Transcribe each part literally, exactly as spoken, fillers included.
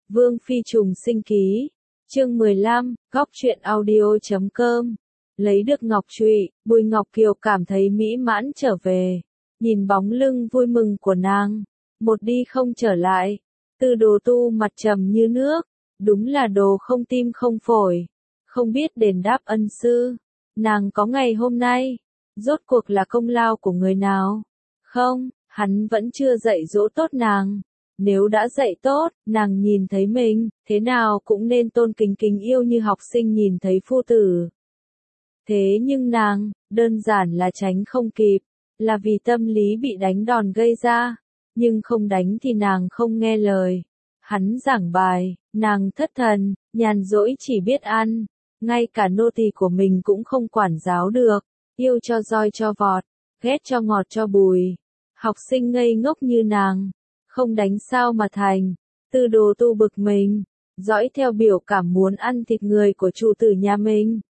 Vương Phi trùng sinh ký. Chương mười lăm, góc truyện audio chấm com. Lấy được ngọc trụy, Bùi Ngọc Kiều cảm thấy mỹ mãn trở về. Nhìn bóng lưng vui mừng của nàng, một đi không trở lại. Tư Đồ Tu mặt trầm như nước, đúng là đồ không tim không phổi, không biết đền đáp ân sư. Nàng có ngày hôm nay, rốt cuộc là công lao của người nào? Không, hắn vẫn chưa dạy dỗ tốt nàng. Nếu đã dạy tốt, nàng nhìn thấy mình, thế nào cũng nên tôn kính kính yêu như học sinh nhìn thấy phu tử. Thế nhưng nàng, đơn giản là tránh không kịp, là vì tâm lý bị đánh đòn gây ra, nhưng không đánh thì nàng không nghe lời. Hắn giảng bài, nàng thất thần, nhàn rỗi chỉ biết ăn, ngay cả nô tỳ của mình cũng không quản giáo được, yêu cho roi cho vọt, ghét cho ngọt cho bùi. Học sinh ngây ngốc như nàng, không đánh sao mà thành. Tư Đồ Tu bực mình, dõi theo biểu cảm muốn ăn thịt người của chủ tử nhà mình.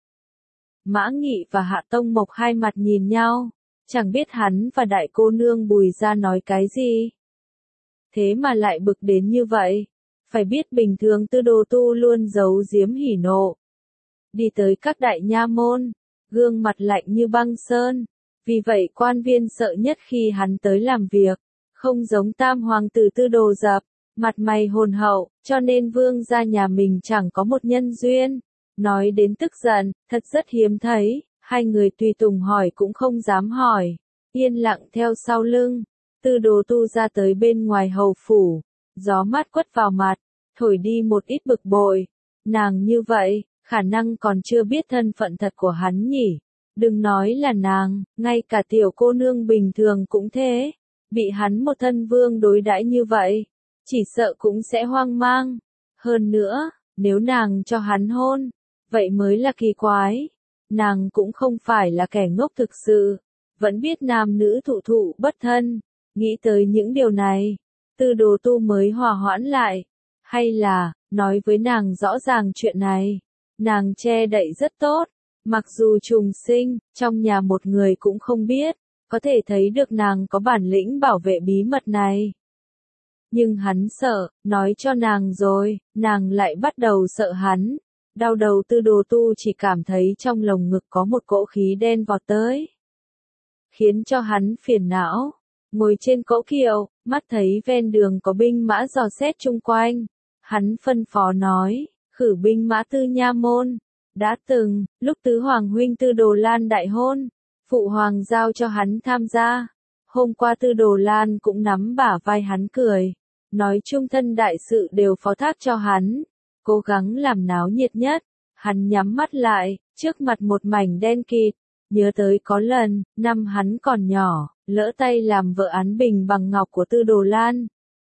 Mã Nghị và Hạ Tông Mộc hai mặt nhìn nhau, chẳng biết hắn và đại cô nương Bùi ra nói cái gì. Thế mà lại bực đến như vậy, phải biết bình thường Tư Đồ Tu luôn giấu giếm hỉ nộ. Đi tới các đại nha môn, gương mặt lạnh như băng sơn, vì vậy quan viên sợ nhất khi hắn tới làm việc. Không giống tam hoàng tử Tư Đồ Dập, mặt mày hồn hậu, cho nên vương gia nhà mình chẳng có một nhân duyên. Nói đến tức giận, thật rất hiếm thấy, hai người tùy tùng hỏi cũng không dám hỏi, yên lặng theo sau lưng. Tư Đồ Tu ra tới bên ngoài hầu phủ, gió mát quất vào mặt, thổi đi một ít bực bội. Nàng như vậy, khả năng còn chưa biết thân phận thật của hắn nhỉ. Đừng nói là nàng, ngay cả tiểu cô nương bình thường cũng thế. Bị hắn một thân vương đối đãi như vậy, chỉ sợ cũng sẽ hoang mang. Hơn nữa, nếu nàng cho hắn hôn, vậy mới là kỳ quái. Nàng cũng không phải là kẻ ngốc thực sự, vẫn biết nam nữ thụ thụ bất thân. Nghĩ tới những điều này, Tư Đồ Tu mới hòa hoãn lại. Hay là, nói với nàng rõ ràng chuyện này. Nàng che đậy rất tốt, mặc dù trùng sinh, trong nhà một người cũng không biết. Có thể thấy được nàng có bản lĩnh bảo vệ bí mật này. Nhưng hắn sợ, nói cho nàng rồi, nàng lại bắt đầu sợ hắn. Đau đầu Tư Đồ Tu chỉ cảm thấy trong lồng ngực có một cỗ khí đen vọt tới, khiến cho hắn phiền não. Ngồi trên cỗ kiệu, mắt thấy ven đường có binh mã dò xét chung quanh. Hắn phân phó nói, khử binh mã Tư nha môn. Đã từng, lúc tứ hoàng huynh Tư Đồ Lan đại hôn, phụ hoàng giao cho hắn tham gia. Hôm qua Tư Đồ Lan cũng nắm bả vai hắn cười, nói chung thân đại sự đều phó thác cho hắn, cố gắng làm náo nhiệt nhất. Hắn nhắm mắt lại, trước mặt một mảnh đen kịt, nhớ tới có lần, năm hắn còn nhỏ, lỡ tay làm vợ án bình bằng ngọc của Tư Đồ Lan.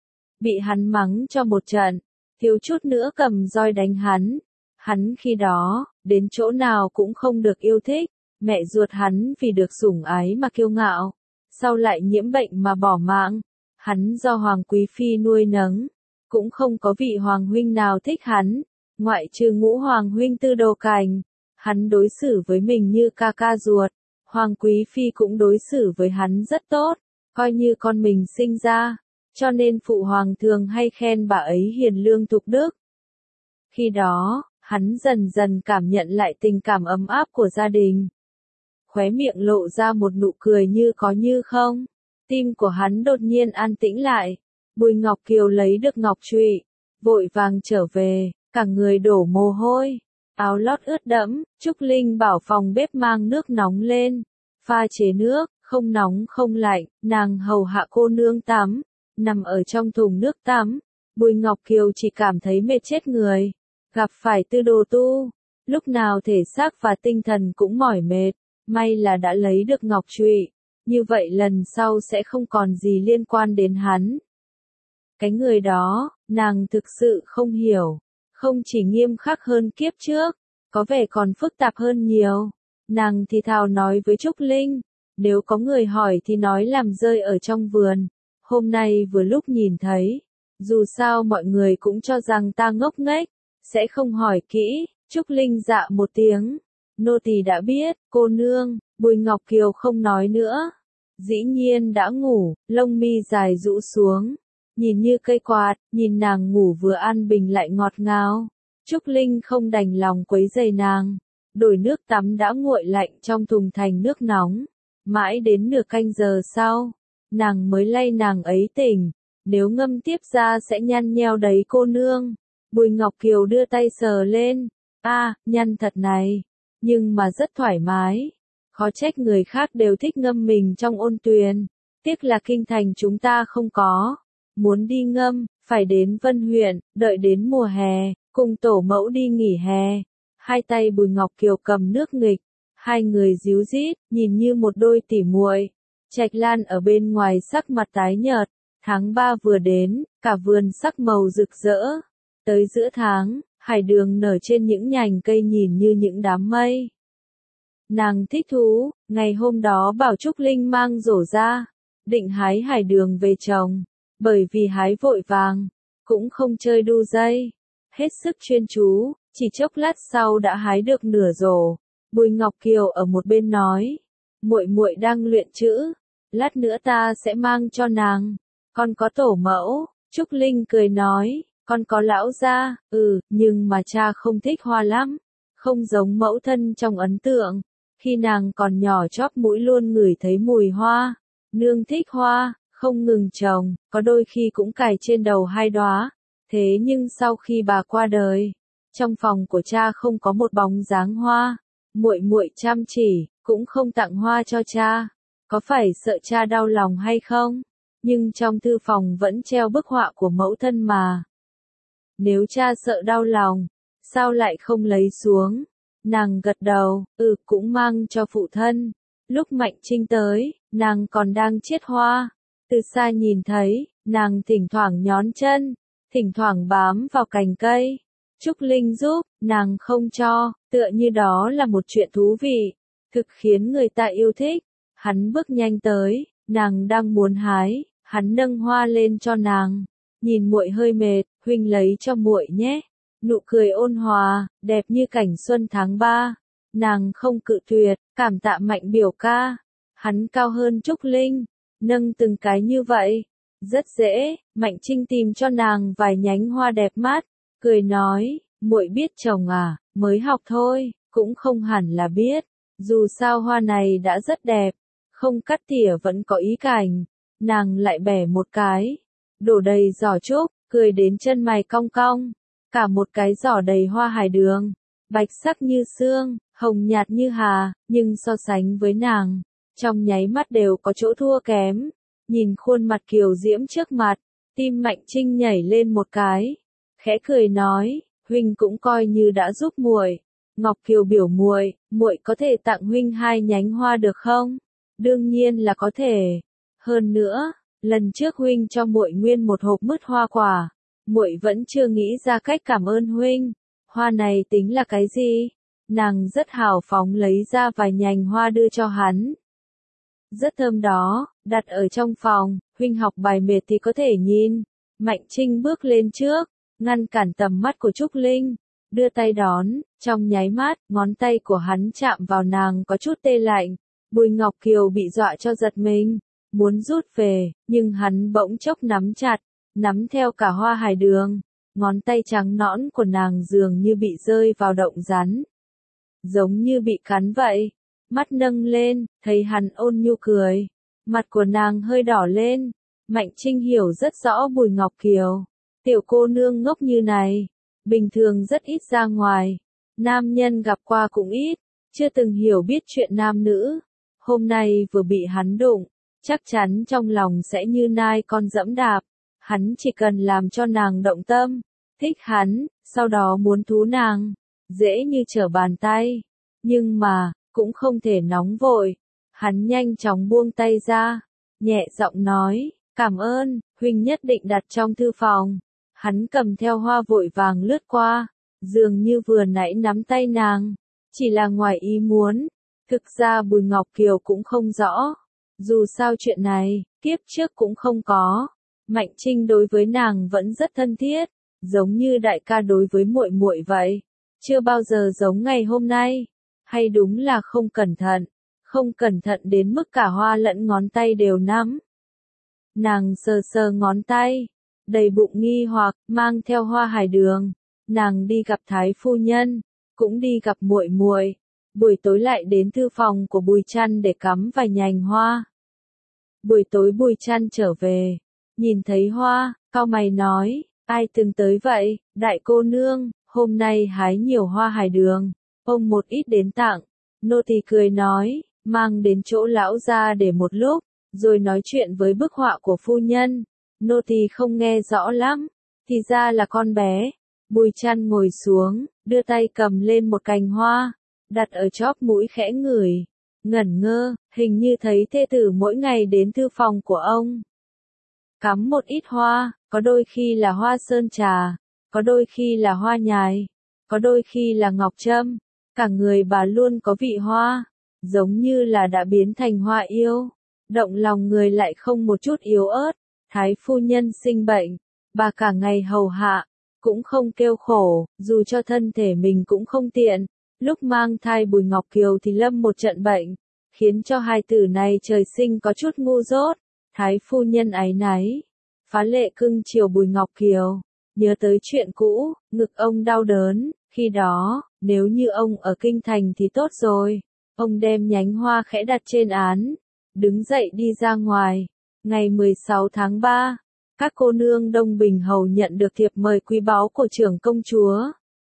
Bị hắn mắng cho một trận, thiếu chút nữa cầm roi đánh hắn. Hắn khi đó, đến chỗ nào cũng không được yêu thích. Mẹ ruột hắn vì được sủng ái mà kiêu ngạo, sau lại nhiễm bệnh mà bỏ mạng. Hắn do Hoàng Quý Phi nuôi nấng, cũng không có vị Hoàng huynh nào thích hắn, ngoại trừ ngũ Hoàng huynh Tư Đồ Cảnh. Hắn đối xử với mình như ca ca ruột, Hoàng Quý Phi cũng đối xử với hắn rất tốt, coi như con mình sinh ra, cho nên phụ hoàng thường hay khen bà ấy hiền lương thục đức. Khi đó, hắn dần dần cảm nhận lại tình cảm ấm áp của gia đình. Khóe miệng lộ ra một nụ cười như có như không. Tim của hắn đột nhiên an tĩnh lại. Bùi Ngọc Kiều lấy được ngọc trụy, vội vàng trở về, cả người đổ mồ hôi, áo lót ướt đẫm. Trúc Linh bảo phòng bếp mang nước nóng lên, pha chế nước, không nóng không lạnh, nàng hầu hạ cô nương tắm, nằm ở trong thùng nước tắm. Bùi Ngọc Kiều chỉ cảm thấy mệt chết người, gặp phải Tư Đồ Tu, lúc nào thể xác và tinh thần cũng mỏi mệt. May là đã lấy được ngọc trụy, như vậy lần sau sẽ không còn gì liên quan đến hắn. Cái người đó, nàng thực sự không hiểu, không chỉ nghiêm khắc hơn kiếp trước, có vẻ còn phức tạp hơn nhiều. Nàng thì thào nói với Trúc Linh, nếu có người hỏi thì nói làm rơi ở trong vườn. Hôm nay vừa lúc nhìn thấy, dù sao mọi người cũng cho rằng ta ngốc nghếch, sẽ không hỏi kỹ. Trúc Linh dạ một tiếng. Nô tỳ đã biết, cô nương. Bùi Ngọc Kiều không nói nữa. Dĩ nhiên đã ngủ, lông mi dài rũ xuống. nhìn như cây quạt, nhìn nàng ngủ vừa an bình lại ngọt ngào. Trúc Linh không đành lòng quấy rầy nàng, đổi nước tắm đã nguội lạnh trong thùng thành nước nóng. Mãi đến nửa canh giờ sau, nàng mới lay nàng ấy tỉnh, nếu ngâm tiếp ra sẽ nhăn nheo đấy cô nương. Bùi Ngọc Kiều đưa tay sờ lên, a, à, nhăn thật này, nhưng mà rất thoải mái. Khó trách người khác đều thích ngâm mình trong ôn tuyền, tiếc là kinh thành chúng ta không có. Muốn đi ngâm, phải đến Vân huyện, đợi đến mùa hè, cùng tổ mẫu đi nghỉ hè. Hai tay Bùi Ngọc Kiều cầm nước nghịch, hai người díu dít, nhìn như một đôi tỉ muội. Trạch Lan ở bên ngoài sắc mặt tái nhợt, tháng ba vừa đến, cả vườn sắc màu rực rỡ. Tới giữa tháng, hải đường nở trên những nhành cây nhìn như những đám mây. Nàng thích thú, ngày hôm đó bảo Trúc Linh mang rổ ra, định hái hải đường về trồng, bởi vì hái vội vàng, cũng không chơi đu dây, hết sức chuyên chú, chỉ chốc lát sau đã hái được nửa rổ. Bùi Ngọc Kiều ở một bên nói, muội muội đang luyện chữ, lát nữa ta sẽ mang cho nàng. Con có tổ mẫu, Trúc Linh cười nói, con có lão gia, ừ, nhưng mà cha không thích hoa lắm, không giống mẫu thân trong ấn tượng. Khi nàng còn nhỏ chóp mũi luôn ngửi thấy mùi hoa, nương thích hoa, không ngừng trồng, có đôi khi cũng cài trên đầu hai đóa. Thế nhưng sau khi bà qua đời, trong phòng của cha không có một bóng dáng hoa. Muội muội chăm chỉ, cũng không tặng hoa cho cha. Có phải sợ cha đau lòng hay không? Nhưng trong thư phòng vẫn treo bức họa của mẫu thân mà. Nếu cha sợ đau lòng, sao lại không lấy xuống? Nàng gật đầu, ừ, cũng mang cho phụ thân. Lúc Mạnh Trinh tới, nàng còn đang chiết hoa. Từ xa nhìn thấy, nàng thỉnh thoảng nhón chân, thỉnh thoảng bám vào cành cây. Trúc Linh giúp, nàng không cho, tựa như đó là một chuyện thú vị, thực khiến người ta yêu thích. Hắn bước nhanh tới, nàng đang muốn hái, hắn nâng hoa lên cho nàng. Nhìn muội hơi mệt, huynh lấy cho muội nhé. Nụ cười ôn hòa, đẹp như cảnh xuân tháng ba. Nàng không cự tuyệt, cảm tạ Mạnh biểu ca. Hắn cao hơn Trúc Linh, nâng từng cái như vậy. Rất dễ, Mạnh Trinh tìm cho nàng vài nhánh hoa đẹp mắt, cười nói, muội biết trồng à, mới học thôi, cũng không hẳn là biết. Dù sao hoa này đã rất đẹp, không cắt tỉa vẫn có ý cảnh. Nàng lại bẻ một cái, đổ đầy giỏ trúc, cười đến chân mày cong cong. Cả một cái giỏ đầy hoa hải đường, bạch sắc như xương, hồng nhạt như hà, nhưng so sánh với nàng, trong nháy mắt đều có chỗ thua kém. Nhìn khuôn mặt kiều diễm trước mặt, tim Mạnh Trinh nhảy lên một cái, khẽ cười nói, huynh cũng coi như đã giúp muội. Ngọc Kiều biểu muội, muội có thể tặng huynh hai nhánh hoa được không? Đương nhiên là có thể. Hơn nữa, lần trước huynh cho muội nguyên một hộp mứt hoa quả, muội vẫn chưa nghĩ ra cách cảm ơn huynh. Hoa này tính là cái gì? Nàng rất hào phóng lấy ra vài nhành hoa đưa cho hắn. Rất thơm đó, đặt ở trong phòng, huynh học bài mệt thì có thể nhìn. Mạnh Trinh bước lên trước, ngăn cản tầm mắt của Trúc Linh, đưa tay đón, trong nháy mắt, ngón tay của hắn chạm vào nàng có chút tê lạnh. Bùi Ngọc Kiều bị dọa cho giật mình, muốn rút về, nhưng hắn bỗng chốc nắm chặt, nắm theo cả hoa hải đường. Ngón tay trắng nõn của nàng dường như bị rơi vào động rắn, giống như bị cắn vậy. Mắt nâng lên, thấy hắn ôn nhu cười, mặt của nàng hơi đỏ lên. Mạnh Trinh hiểu rất rõ Bùi Ngọc Kiều, tiểu cô nương ngốc như này, bình thường rất ít ra ngoài, nam nhân gặp qua cũng ít, chưa từng hiểu biết chuyện nam nữ. Hôm nay vừa bị hắn đụng, chắc chắn trong lòng sẽ như nai con dẫm đạp. Hắn chỉ cần làm cho nàng động tâm, thích hắn, sau đó muốn thú nàng, dễ như trở bàn tay. Nhưng mà, cũng không thể nóng vội. Hắn nhanh chóng buông tay ra, nhẹ giọng nói, cảm ơn, huynh nhất định đặt trong thư phòng. Hắn cầm theo hoa vội vàng lướt qua, dường như vừa nãy nắm tay nàng, chỉ là ngoài ý muốn. Thực ra Bùi Ngọc Kiều cũng không rõ, dù sao chuyện này, kiếp trước cũng không có. Mạnh Trinh đối với nàng vẫn rất thân thiết, giống như đại ca đối với muội muội vậy, chưa bao giờ giống ngày hôm nay. Hay đúng là không cẩn thận, không cẩn thận đến mức cả hoa lẫn ngón tay đều nắm. Nàng sờ sờ ngón tay, đầy bụng nghi hoặc, mang theo hoa hải đường. Nàng đi gặp Thái phu nhân, cũng đi gặp muội muội. Buổi tối lại đến thư phòng của Bùi Chăn để cắm vài nhành hoa. Buổi tối Bùi Chăn trở về, nhìn thấy hoa, cau mày nói, ai từng tới vậy, đại cô nương, hôm nay hái nhiều hoa hải đường, ông một ít đến tặng. Nô tỳ cười nói, mang đến chỗ lão gia để một lúc, rồi nói chuyện với bức họa của phu nhân. Nô tỳ không nghe rõ lắm, thì ra là con bé. Bùi Chăn ngồi xuống, đưa tay cầm lên một cành hoa, đặt ở chóp mũi khẽ ngửi, ngẩn ngơ, hình như thấy thê tử mỗi ngày đến thư phòng của ông. Cắm một ít hoa, có đôi khi là hoa sơn trà, có đôi khi là hoa nhài, có đôi khi là ngọc trâm, cả người bà luôn có vị hoa, giống như là đã biến thành hoa yêu, động lòng người lại không một chút yếu ớt. Thái phu nhân sinh bệnh, bà cả ngày hầu hạ, cũng không kêu khổ, dù cho thân thể mình cũng không tiện. Lúc mang thai Bùi Ngọc Kiều thì lâm một trận bệnh, khiến cho hai tử này trời sinh có chút ngu dốt. Thái phu nhân áy náy, phá lệ cưng chiều Bùi Ngọc Kiều, nhớ tới chuyện cũ, ngực ông đau đớn, khi đó, nếu như ông ở kinh thành thì tốt rồi. Ông đem nhánh hoa khẽ đặt trên án, đứng dậy đi ra ngoài. Ngày mười sáu tháng ba, các cô nương Đông Bình Hầu nhận được thiệp mời quý báu của trưởng công chúa.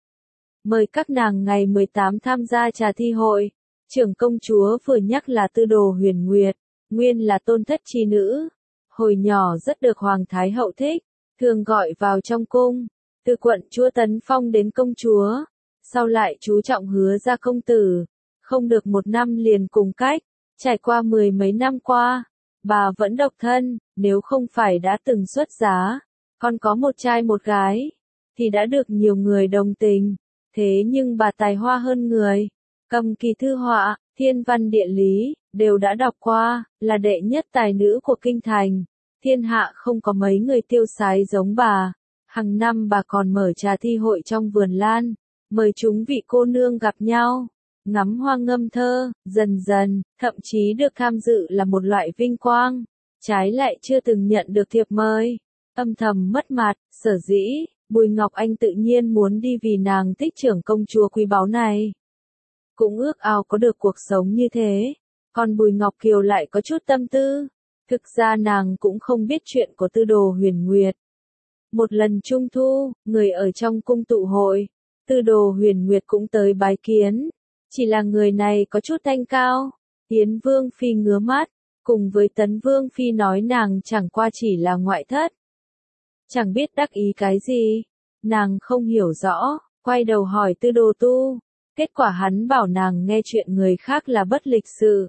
Mời các nàng ngày mười tám tham gia trà thi hội. Trưởng công chúa vừa nhắc là Tư Đồ Huyền Nguyệt, nguyên là tôn thất chi nữ. Hồi nhỏ rất được Hoàng Thái Hậu thích, thường gọi vào trong cung. Từ quận chúa tấn phong đến công chúa, sau lại chú trọng hứa ra công tử. Không được một năm liền cùng cách, trải qua mười mấy năm qua, bà vẫn độc thân, nếu không phải đã từng xuất giá, còn có một trai một gái, thì đã được nhiều người đồng tình. Thế nhưng bà tài hoa hơn người, cầm kỳ thư họa, thiên văn địa lý, đều đã đọc qua, là đệ nhất tài nữ của kinh thành. Thiên hạ không có mấy người tiêu sái giống bà. Hàng năm bà còn mở trà thi hội trong vườn lan, mời chúng vị cô nương gặp nhau, ngắm hoa ngâm thơ, dần dần, thậm chí được tham dự là một loại vinh quang. Trái lại chưa từng nhận được thiệp mời, âm thầm mất mặt. Sở dĩ, Bùi Ngọc Anh tự nhiên muốn đi vì nàng thích trưởng công chúa quý báu này. Cũng ước ao có được cuộc sống như thế. Còn Bùi Ngọc Kiều lại có chút tâm tư. Thực ra nàng cũng không biết chuyện của Tư Đồ Huyền Nguyệt. Một lần trung thu, người ở trong cung tụ hội, Tư Đồ Huyền Nguyệt cũng tới bái kiến. Chỉ là người này có chút thanh cao. Yến Vương Phi ngứa mắt, cùng với Tấn Vương Phi nói nàng chẳng qua chỉ là ngoại thất. Chẳng biết đắc ý cái gì. Nàng không hiểu rõ, quay đầu hỏi Tư Đồ Tu. Kết quả hắn bảo nàng nghe chuyện người khác là bất lịch sự.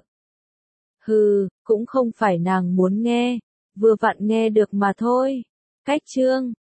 Hừ, cũng không phải nàng muốn nghe, vừa vặn nghe được mà thôi. Cách chương